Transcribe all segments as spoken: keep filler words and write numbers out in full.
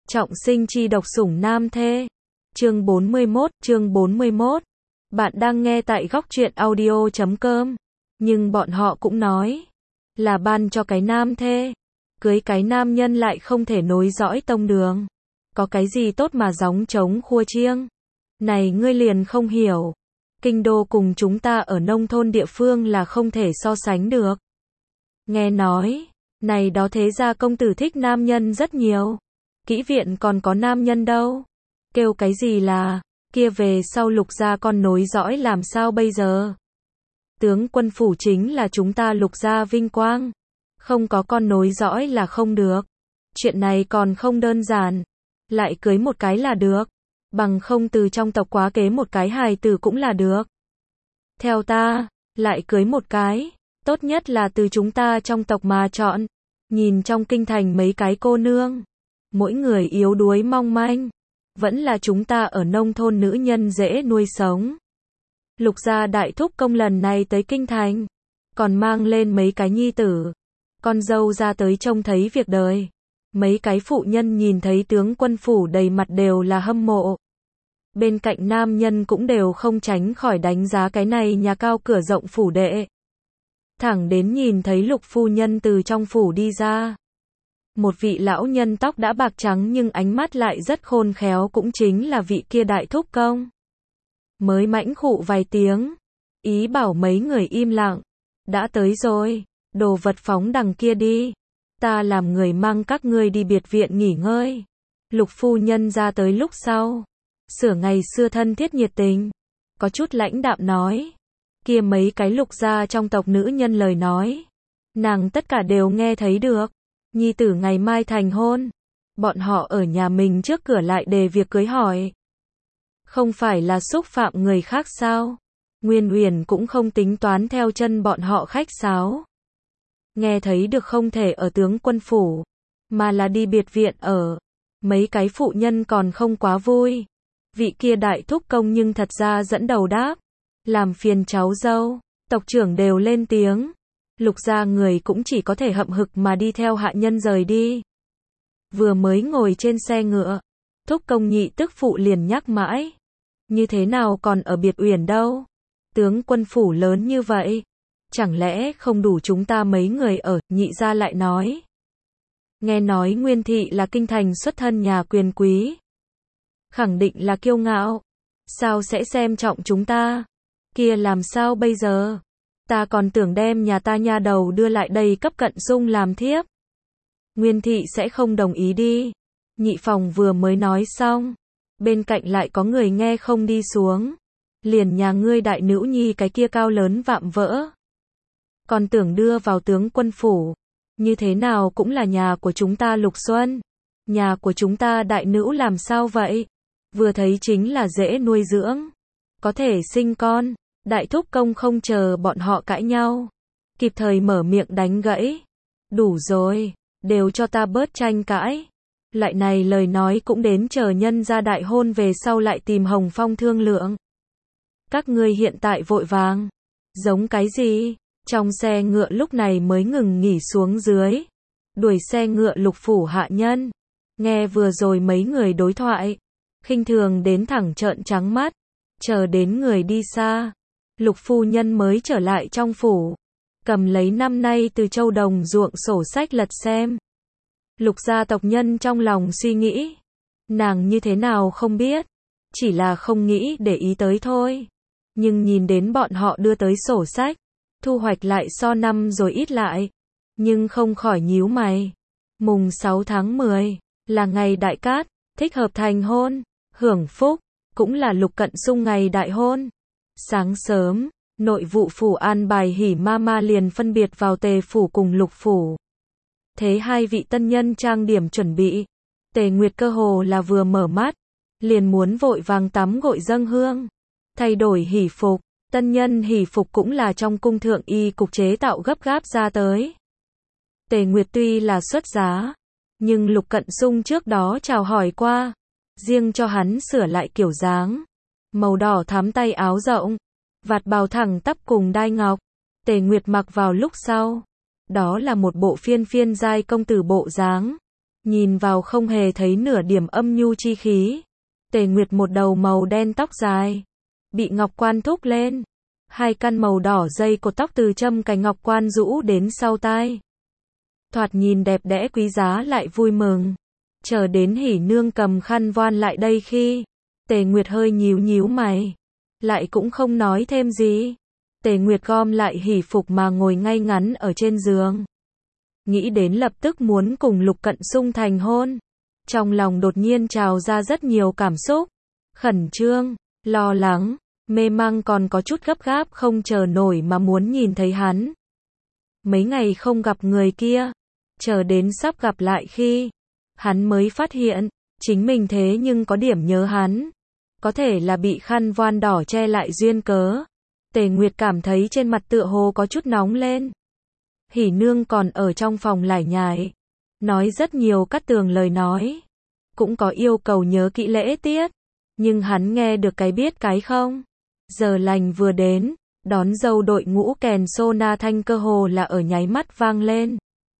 Trọng sinh chi độc sủng nam thê. Chương bốn mươi mốt, chương bốn mươi mốt. Bạn đang nghe tại góc truyện audio chấm com. Nhưng bọn họ cũng nói là ban cho cái nam thê, cưới cái nam nhân lại không thể nối dõi tông đường. Có cái gì tốt mà gióng trống khua chiêng? Này ngươi liền không hiểu. Kinh đô cùng chúng ta ở nông thôn địa phương là không thể so sánh được. Nghe nói, này đó thế gia công tử thích nam nhân rất nhiều. Kỹ viện còn có nam nhân đâu. Kêu cái gì là, kia về sau Lục gia con nối dõi làm sao bây giờ? Tướng quân phủ chính là chúng ta Lục gia vinh quang. Không có con nối dõi là không được. Chuyện này còn không đơn giản. Lại cưới một cái là được. Bằng không từ trong tộc quá kế một cái hài tử cũng là được. Theo ta, lại cưới một cái. Tốt nhất là từ chúng ta trong tộc mà chọn. Nhìn trong kinh thành mấy cái cô nương. Mỗi người yếu đuối mong manh. Vẫn là chúng ta ở nông thôn nữ nhân dễ nuôi sống. Lục gia đại thúc công lần này tới kinh thành. Còn mang lên mấy cái nhi tử. Con dâu ra tới trông thấy việc đời. Mấy cái phụ nhân nhìn thấy tướng quân phủ đầy mặt đều là hâm mộ. Bên cạnh nam nhân cũng đều không tránh khỏi đánh giá cái này nhà cao cửa rộng phủ đệ. Thẳng đến nhìn thấy Lục phu nhân từ trong phủ đi ra. Một vị lão nhân tóc đã bạc trắng nhưng ánh mắt lại rất khôn khéo, cũng chính là vị kia đại thúc công. Mới mãnh khụ vài tiếng, ý bảo mấy người im lặng. Đã tới rồi, đồ vật phóng đằng kia đi. Ta làm người mang các ngươi đi biệt viện nghỉ ngơi. Lục phu nhân ra tới lúc sau. Sửa ngày xưa thân thiết nhiệt tình. Có chút lãnh đạm nói. Kia mấy cái Lục gia trong tộc nữ nhân lời nói. Nàng tất cả đều nghe thấy được. Nhi tử ngày mai thành hôn. Bọn họ ở nhà mình trước cửa lại đề việc cưới hỏi. Không phải là xúc phạm người khác sao? Nguyên Uyển cũng không tính toán theo chân bọn họ khách sáo. Nghe thấy được không thể ở tướng quân phủ, mà là đi biệt viện ở. Mấy cái phụ nhân còn không quá vui. Vị kia đại thúc công nhưng thật ra dẫn đầu đáp. Làm phiền cháu dâu, tộc trưởng đều lên tiếng. Lục gia người cũng chỉ có thể hậm hực mà đi theo hạ nhân rời đi. Vừa mới ngồi trên xe ngựa, thúc công nhị tức phụ liền nhắc mãi. Như thế nào còn ở biệt uyển đâu? Tướng quân phủ lớn như vậy. Chẳng lẽ không đủ chúng ta mấy người ở, nhị gia lại nói. Nghe nói Nguyên thị là kinh thành xuất thân nhà quyền quý. Khẳng định là kiêu ngạo. Sao sẽ xem trọng chúng ta? Kia làm sao bây giờ? Ta còn tưởng đem nhà ta nha đầu đưa lại đây cấp Cận Dung làm thiếp. Nguyên thị sẽ không đồng ý đi. Nhị phòng vừa mới nói xong. Bên cạnh lại có người nghe không đi xuống. Liền nhà ngươi đại nữ nhi cái kia cao lớn vạm vỡ. Còn tưởng đưa vào tướng quân phủ. Như thế nào cũng là nhà của chúng ta Lục Xuân. Nhà của chúng ta đại nữ làm sao vậy? Vừa thấy chính là dễ nuôi dưỡng. Có thể sinh con. Đại thúc công không chờ bọn họ cãi nhau. Kịp thời mở miệng đánh gãy. Đủ rồi. Đều cho ta bớt tranh cãi. Lại này lời nói cũng đến chờ nhân ra đại hôn về sau lại tìm Hồng Phong thương lượng. Các ngươi hiện tại vội vàng. Giống cái gì? Trong xe ngựa lúc này mới ngừng nghỉ xuống dưới. Đuổi xe ngựa Lục phủ hạ nhân. Nghe vừa rồi mấy người đối thoại. Khinh thường đến thẳng trợn trắng mắt. Chờ đến người đi xa. Lục phu nhân mới trở lại trong phủ. Cầm lấy năm nay từ châu đồng ruộng sổ sách lật xem. Lục gia tộc nhân trong lòng suy nghĩ. Nàng như thế nào không biết. Chỉ là không nghĩ để ý tới thôi. Nhưng nhìn đến bọn họ đưa tới sổ sách. Thu hoạch lại so năm rồi ít lại. Nhưng không khỏi nhíu mày. Mùng sáu tháng mười. Là ngày đại cát. Thích hợp thành hôn. Hưởng phúc. Cũng là Lục Cận Dung ngày đại hôn. Sáng sớm. Nội vụ phủ an bài hỉ ma ma liền phân biệt vào Tề phủ cùng Lục phủ. Thế hai vị tân nhân trang điểm chuẩn bị. Tề Nguyệt cơ hồ là vừa mở mắt. Liền muốn vội vàng tắm gội dâng hương. Thay đổi hỉ phục. Tân nhân hỉ phục cũng là trong cung thượng y cục chế tạo gấp gáp ra tới. Tề Nguyệt tuy là xuất giá. Nhưng Lục Cận Dung trước đó chào hỏi qua. Riêng cho hắn sửa lại kiểu dáng. Màu đỏ thắm tay áo rộng. Vạt bào thẳng tắp cùng đai ngọc. Tề Nguyệt mặc vào lúc sau. Đó là một bộ phiên phiên giai công tử bộ dáng. Nhìn vào không hề thấy nửa điểm âm nhu chi khí. Tề Nguyệt một đầu màu đen tóc dài, bị ngọc quan thúc lên. Hai căn màu đỏ dây cột tóc từ châm cài ngọc quan rũ đến sau tai. Thoạt nhìn đẹp đẽ quý giá lại vui mừng. Chờ đến Hỉ Nương cầm khăn voan lại đây khi, Tề Nguyệt hơi nhíu nhíu mày, lại cũng không nói thêm gì. Tề Nguyệt gom lại hỉ phục mà ngồi ngay ngắn ở trên giường. Nghĩ đến lập tức muốn cùng Lục Cận Sung thành hôn. Trong lòng đột nhiên trào ra rất nhiều cảm xúc. Khẩn trương, lo lắng, mê mang còn có chút gấp gáp không chờ nổi mà muốn nhìn thấy hắn. Mấy ngày không gặp người kia, chờ đến sắp gặp lại khi, hắn mới phát hiện, chính mình thế nhưng có điểm nhớ hắn. Có thể là bị khăn voan đỏ che lại duyên cớ. Tề Nguyệt cảm thấy trên mặt tựa hồ có chút nóng lên. Hỉ Nương còn ở trong phòng lải nhải, nói rất nhiều cắt tường lời nói. Cũng có yêu cầu nhớ kỹ lễ tiết, nhưng hắn nghe được cái biết cái không. Giờ lành vừa đến, đón dâu đội ngũ kèn sô na thanh cơ hồ là ở nháy mắt vang lên.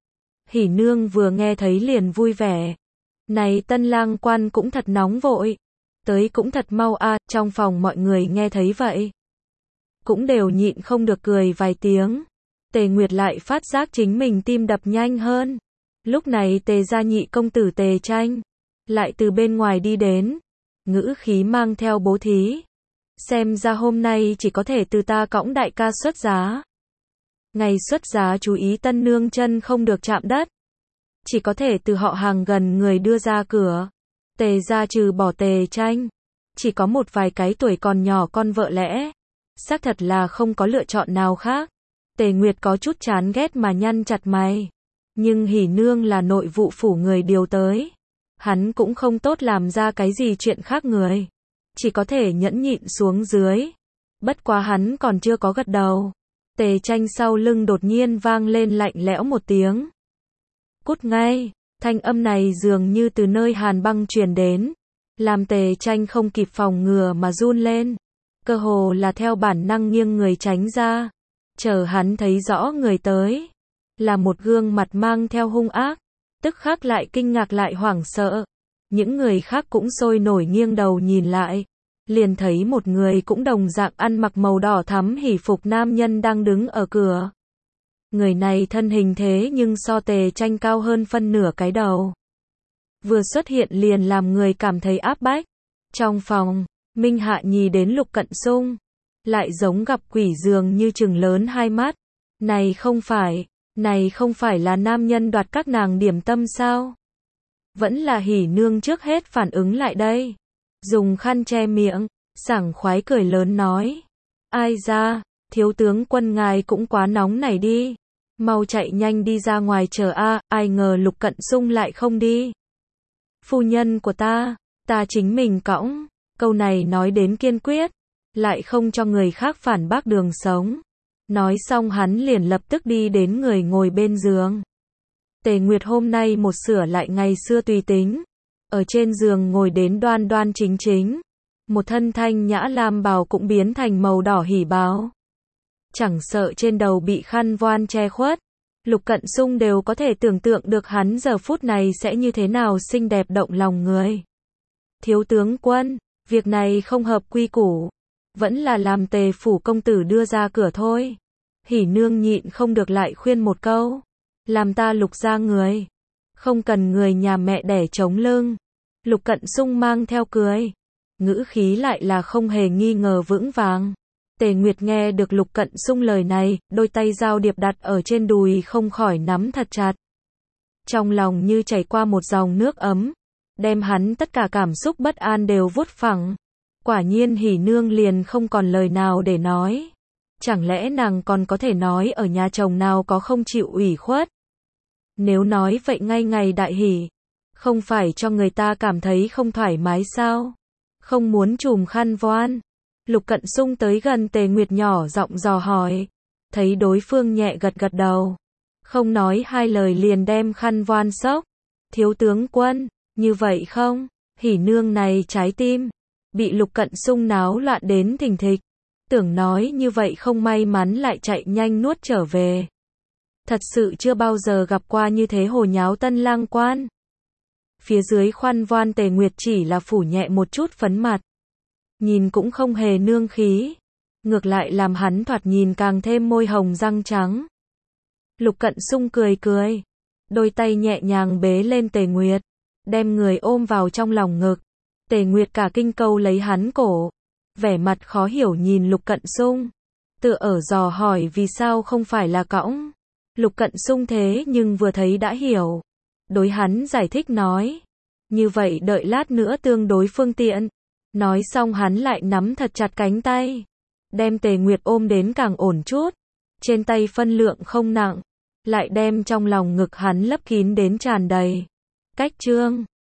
Hỉ Nương vừa nghe thấy liền vui vẻ. Này tân lang quan cũng thật nóng vội. Tới cũng thật mau a. À, trong phòng mọi người nghe thấy vậy. Cũng đều nhịn không được cười vài tiếng. Tề Nguyệt lại phát giác chính mình tim đập nhanh hơn. Lúc này Tề gia nhị công tử Tề Tranh lại từ bên ngoài đi đến. Ngữ khí mang theo bố thí. Xem ra hôm nay chỉ có thể từ ta cõng đại ca xuất giá. Ngày xuất giá chú ý tân nương chân không được chạm đất. Chỉ có thể từ họ hàng gần người đưa ra cửa. Tề gia trừ bỏ Tề Tranh, chỉ có một vài cái tuổi còn nhỏ con vợ lẽ. Xác thật là không có lựa chọn nào khác. Tề Nguyệt có chút chán ghét mà nhăn chặt mày. Nhưng Hỉ Nương là nội vụ phủ người điều tới. Hắn cũng không tốt làm ra cái gì chuyện khác người. Chỉ có thể nhẫn nhịn xuống dưới. Bất quá hắn còn chưa có gật đầu. Tề Tranh sau lưng đột nhiên vang lên lạnh lẽo một tiếng. Cút ngay. Thanh âm này dường như từ nơi hàn băng truyền đến. Làm Tề Tranh không kịp phòng ngừa mà run lên. Cơ hồ là theo bản năng nghiêng người tránh ra. Chờ hắn thấy rõ người tới. Là một gương mặt mang theo hung ác. Tức khắc lại kinh ngạc lại hoảng sợ. Những người khác cũng sôi nổi nghiêng đầu nhìn lại. Liền thấy một người cũng đồng dạng ăn mặc màu đỏ thắm hỉ phục nam nhân đang đứng ở cửa. Người này thân hình thế nhưng so Tề Tranh cao hơn phân nửa cái đầu. Vừa xuất hiện liền làm người cảm thấy áp bách. Trong phòng, Minh Hạ nhì đến Lục Cận Sung. Lại giống gặp quỷ dường như trừng lớn hai mắt. Này không phải, này không phải là nam nhân đoạt các nàng điểm tâm sao? Vẫn là Hỉ Nương trước hết phản ứng lại đây. Dùng khăn che miệng, sảng khoái cười lớn nói. Ai ra, thiếu tướng quân ngài cũng quá nóng này đi. Mau chạy nhanh đi ra ngoài chờ a. Ai ngờ Lục Cận Sung lại không đi. Phu nhân của ta, ta chính mình cõng. Câu này nói đến kiên quyết, lại không cho người khác phản bác đường sống. Nói xong hắn liền lập tức đi đến người ngồi bên giường. Tề Nguyệt hôm nay một sửa lại ngày xưa tùy tính. Ở trên giường ngồi đến đoan đoan chính chính. Một thân thanh nhã lam bào cũng biến thành màu đỏ hỉ bào. Chẳng sợ trên đầu bị khăn voan che khuất. Lục Cận Sung đều có thể tưởng tượng được hắn giờ phút này sẽ như thế nào xinh đẹp động lòng người. Thiếu tướng quân, việc này không hợp quy củ. Vẫn là làm Tề phủ công tử đưa ra cửa thôi. Hỉ Nương nhịn không được lại khuyên một câu. Làm ta Lục gia người. Không cần người nhà mẹ đẻ chống lưng. Lục Cận Sung mang theo cười. Ngữ khí lại là không hề nghi ngờ vững vàng. Tề Nguyệt nghe được Lục Cận Sung lời này, đôi tay giao điệp đặt ở trên đùi không khỏi nắm thật chặt. Trong lòng như chảy qua một dòng nước ấm. Đem hắn tất cả cảm xúc bất an đều vuốt phẳng. Quả nhiên Hỉ Nương liền không còn lời nào để nói. Chẳng lẽ nàng còn có thể nói ở nhà chồng nào có không chịu ủy khuất? Nếu nói vậy ngay ngày đại hỷ, không phải cho người ta cảm thấy không thoải mái sao? Không muốn trùm khăn voan. Lục Cận Sung tới gần Tề Nguyệt nhỏ giọng dò hỏi. Thấy đối phương nhẹ gật gật đầu. Không nói hai lời liền đem khăn voan xốc. Thiếu tướng quân, như vậy không? Hỉ Nương này trái tim. Bị Lục Cận Sung náo loạn đến thình thịch. Tưởng nói như vậy không may mắn lại chạy nhanh nuốt trở về. Thật sự chưa bao giờ gặp qua như thế hồ nháo tân lang quan. Phía dưới khoan voan Tề Nguyệt chỉ là phủ nhẹ một chút phấn mặt. Nhìn cũng không hề nương khí. Ngược lại làm hắn thoạt nhìn càng thêm môi hồng răng trắng. Lục Cận Sung cười cười. Đôi tay nhẹ nhàng bế lên Tề Nguyệt. Đem người ôm vào trong lòng ngực. Tề Nguyệt cả kinh câu lấy hắn cổ. Vẻ mặt khó hiểu nhìn Lục Cận Sung. Tựa ở dò hỏi vì sao không phải là cõng. Lục Cận Sung thế nhưng vừa thấy đã hiểu. Đối hắn giải thích nói. Như vậy đợi lát nữa tương đối phương tiện. Nói xong hắn lại nắm thật chặt cánh tay. Đem Tề Nguyệt ôm đến càng ổn chút. Trên tay phân lượng không nặng. Lại đem trong lòng ngực hắn lấp kín đến tràn đầy. Cách chương